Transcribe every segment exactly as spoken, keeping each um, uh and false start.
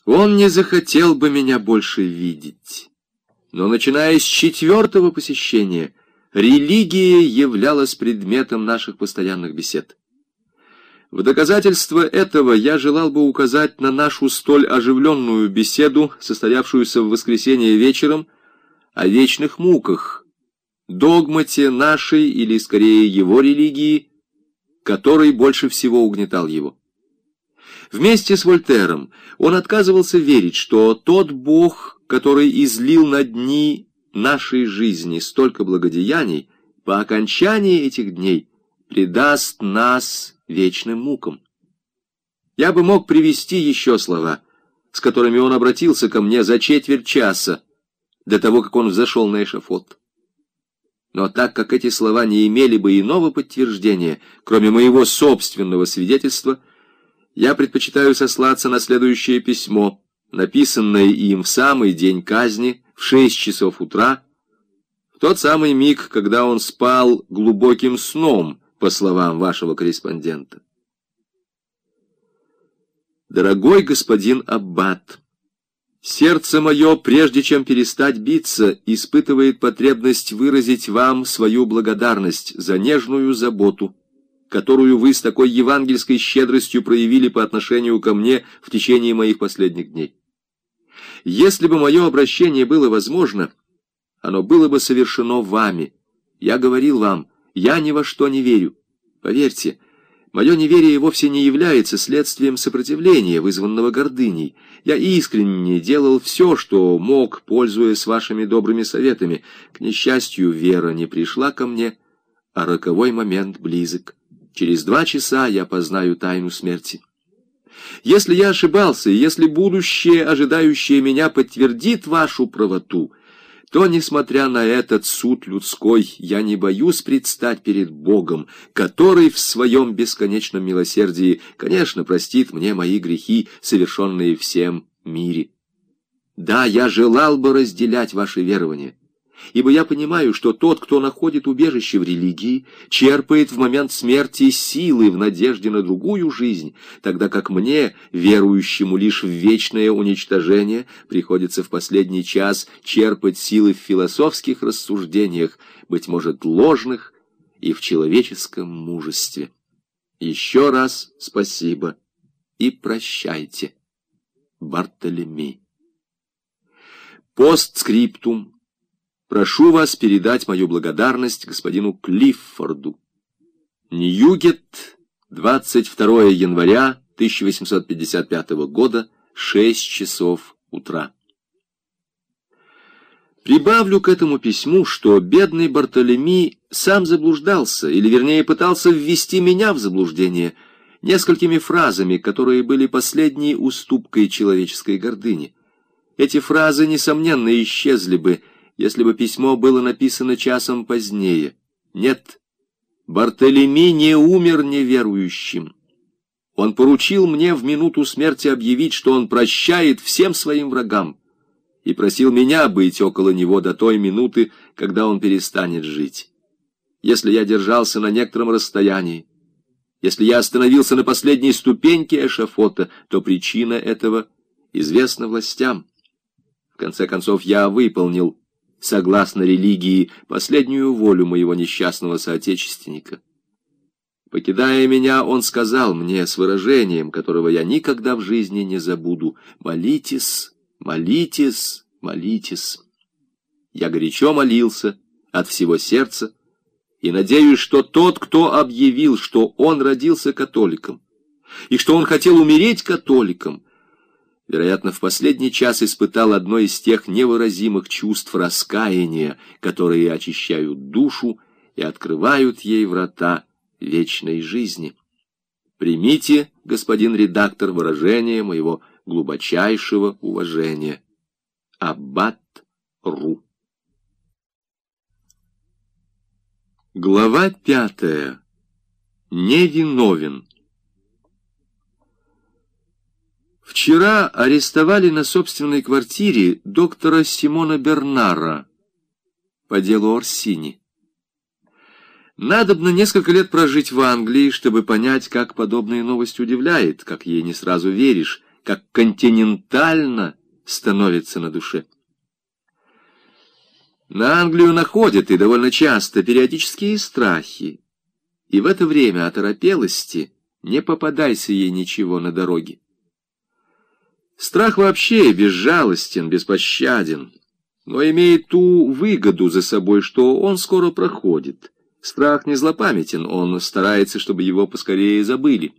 Он не захотел бы меня больше видеть. Но, начиная с четвертого посещения, религия являлась предметом наших постоянных бесед. В доказательство этого я желал бы указать на нашу столь оживленную беседу, состоявшуюся в воскресенье вечером, о вечных муках, догмате нашей, или скорее его религии, который больше всего угнетал его. Вместе с Вольтером он отказывался верить, что тот Бог, который излил на дни нашей жизни столько благодеяний, по окончании этих дней предаст нас вечным мукам. Я бы мог привести еще слова, с которыми он обратился ко мне за четверть часа до того, как он взошел на эшафот. Но так как эти слова не имели бы иного подтверждения, кроме моего собственного свидетельства, я предпочитаю сослаться на следующее письмо, написанное им в самый день казни, в шесть часов утра, в тот самый миг, когда он спал глубоким сном, по словам вашего корреспондента. Дорогой господин аббат, сердце мое, прежде чем перестать биться, испытывает потребность выразить вам свою благодарность за нежную заботу, которую вы с такой евангельской щедростью проявили по отношению ко мне в течение моих последних дней. Если бы мое обращение было возможно, оно было бы совершено вами. Я говорил вам, я ни во что не верю. Поверьте, мое неверие вовсе не является следствием сопротивления, вызванного гордыней. Я искренне делал все, что мог, пользуясь вашими добрыми советами. К несчастью, вера не пришла ко мне, а роковой момент близок. Через два часа я познаю тайну смерти. Если я ошибался, и если будущее, ожидающее меня, подтвердит вашу правоту, то, несмотря на этот суд людской, я не боюсь предстать перед Богом, который в своем бесконечном милосердии, конечно, простит мне мои грехи, совершенные всем мире. Да, я желал бы разделять ваши верования, ибо я понимаю, что тот, кто находит убежище в религии, черпает в момент смерти силы в надежде на другую жизнь, тогда как мне, верующему лишь в вечное уничтожение, приходится в последний час черпать силы в философских рассуждениях, быть может, ложных, и в человеческом мужестве. Еще раз спасибо и прощайте. Бартолеми. Постскриптум. Прошу вас передать мою благодарность господину Клиффорду. Ньюгет, двадцать второе января тысяча восемьсот пятьдесят пятого года, шесть часов утра. Прибавлю к этому письму, что бедный Бартолеми сам заблуждался, или вернее пытался ввести меня в заблуждение несколькими фразами, которые были последней уступкой человеческой гордыни. Эти фразы, несомненно, исчезли бы, если бы письмо было написано часом позднее. Нет, Бартолеми не умер неверующим. Он поручил мне в минуту смерти объявить, что он прощает всем своим врагам, и просил меня быть около него до той минуты, когда он перестанет жить. Если я держался на некотором расстоянии, если я остановился на последней ступеньке эшафота, то причина этого известна властям. В конце концов, я выполнил, согласно религии, последнюю волю моего несчастного соотечественника. Покидая меня, он сказал мне с выражением, которого я никогда в жизни не забуду: «Молитесь, молитесь, молитесь». Я горячо молился от всего сердца и надеюсь, что тот, кто объявил, что он родился католиком и что он хотел умереть католиком, вероятно, в последний час испытал одно из тех невыразимых чувств раскаяния, которые очищают душу и открывают ей врата вечной жизни. Примите, господин редактор, выражение моего глубочайшего уважения. Аббат Ру. Глава пятая. Невиновен. Вчера арестовали на собственной квартире доктора Симона Бернара по делу Орсини. Надобно несколько лет прожить в Англии, чтобы понять, как подобная новость удивляет, как ей не сразу веришь, как континентально становится на душе. На Англию находят, и довольно часто, периодические страхи, и в это время оторопелости не попадайся ей ничего на дороге. Страх вообще безжалостен, беспощаден, но имеет ту выгоду за собой, что он скоро проходит. Страх не злопамятен, он старается, чтобы его поскорее забыли.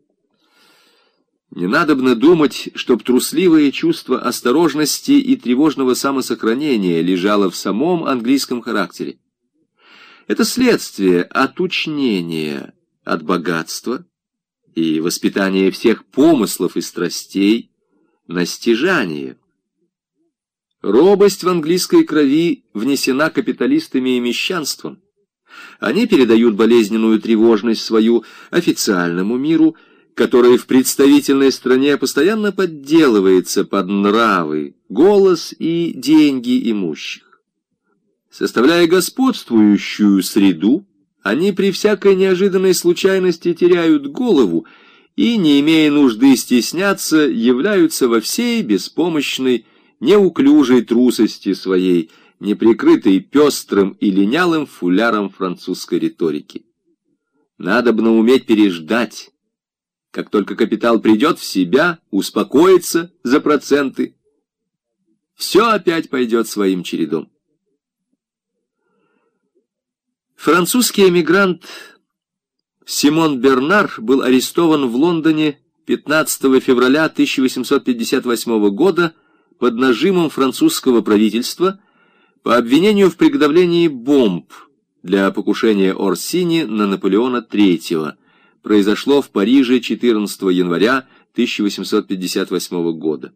Не надобно думать, чтоб трусливое чувство осторожности и тревожного самосохранения лежало в самом английском характере. Это следствие отучнения от богатства и воспитания всех помыслов и страстей на стяжание. Робость в английской крови внесена капиталистами и мещанством. Они передают болезненную тревожность свою официальному миру, который в представительной стране постоянно подделывается под нравы, голос и деньги имущих. Составляя господствующую среду, они при всякой неожиданной случайности теряют голову и, не имея нужды стесняться, являются во всей беспомощной, неуклюжей трусости своей, неприкрытой пестрым и линялым фуляром французской риторики. Надобно уметь переждать. Как только капитал придет в себя, успокоится за проценты, все опять пойдет своим чередом. Французский эмигрант Симон Бернар был арестован в Лондоне пятнадцатого февраля тысяча восемьсот пятьдесят восьмого года под нажимом французского правительства по обвинению в приготовлении бомб для покушения Орсини на Наполеона третьего. Произошло в Париже четырнадцатого января тысяча восемьсот пятьдесят восьмого года.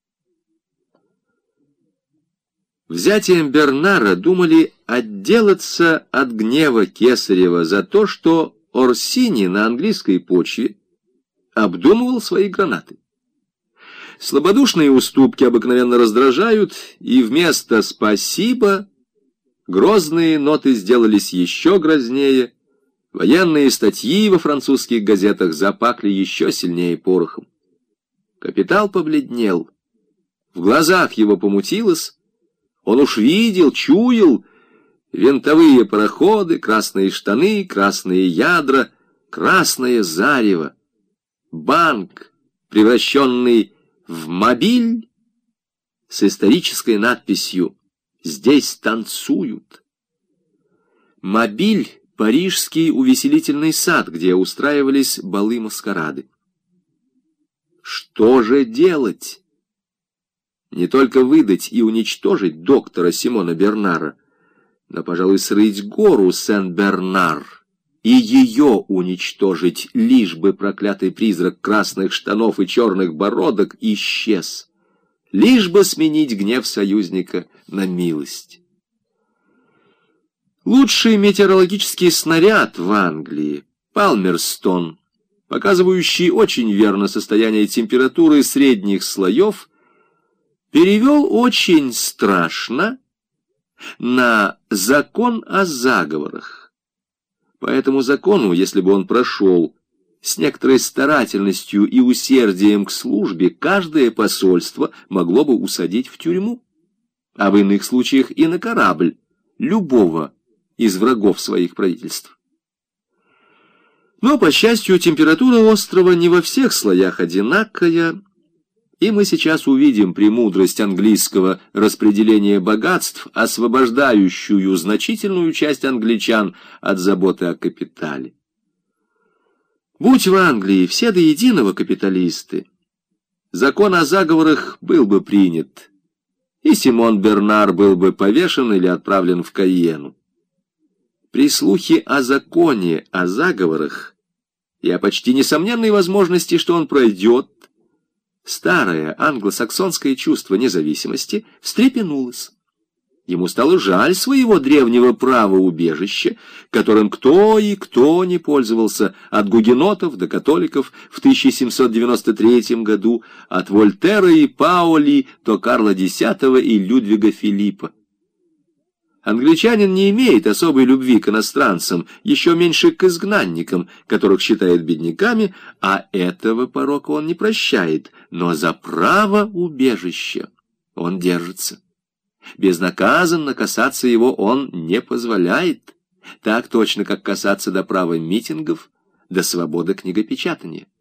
Взятием Бернара думали отделаться от гнева Кесарева за то, что Орсини на английской почве обдумывал свои гранаты. Слабодушные уступки обыкновенно раздражают, и вместо «спасибо» грозные ноты сделались еще грознее, военные статьи во французских газетах запахли еще сильнее порохом. Капитал побледнел, в глазах его помутилось, он уж видел, чуял винтовые пароходы, красные штаны, красные ядра, красное зарево, банк, превращенный в мобиль с исторической надписью «Здесь танцуют». Мобиль — парижский увеселительный сад, где устраивались балы-маскарады. Что же делать? Не только выдать и уничтожить доктора Симона Бернара, но, пожалуй, срыть гору Сен-Бернар и ее уничтожить, лишь бы проклятый призрак красных штанов и черных бородок исчез, лишь бы сменить гнев союзника на милость. Лучший метеорологический снаряд в Англии — Палмерстон, показывающий очень верно состояние температуры средних слоев, перевел очень страшно на закон о заговорах. По этому закону, если бы он прошел с некоторой старательностью и усердием к службе, каждое посольство могло бы усадить в тюрьму, а в иных случаях и на корабль любого из врагов своих правительств. Но, по счастью, температура острова не во всех слоях одинакая, и мы сейчас увидим премудрость английского распределения богатств, освобождающую значительную часть англичан от заботы о капитале. Будь в Англии все до единого капиталисты, закон о заговорах был бы принят, и Симон Бернар был бы повешен или отправлен в Кайену. При слухе о законе о заговорах и о почти несомненной возможности, что он пройдет, старое англосаксонское чувство независимости встрепенулось. Ему стало жаль своего древнего права убежища, которым кто и кто не пользовался, от гугенотов до католиков в тысяча семьсот девяносто третьем году, от Вольтера и Паули до Карла X и Людвига Филиппа. Англичанин не имеет особой любви к иностранцам, еще меньше к изгнанникам, которых считает бедняками, а этого порока он не прощает, но за право убежища он держится. Безнаказанно касаться его он не позволяет, так точно, как касаться до права митингов, до свободы книгопечатания.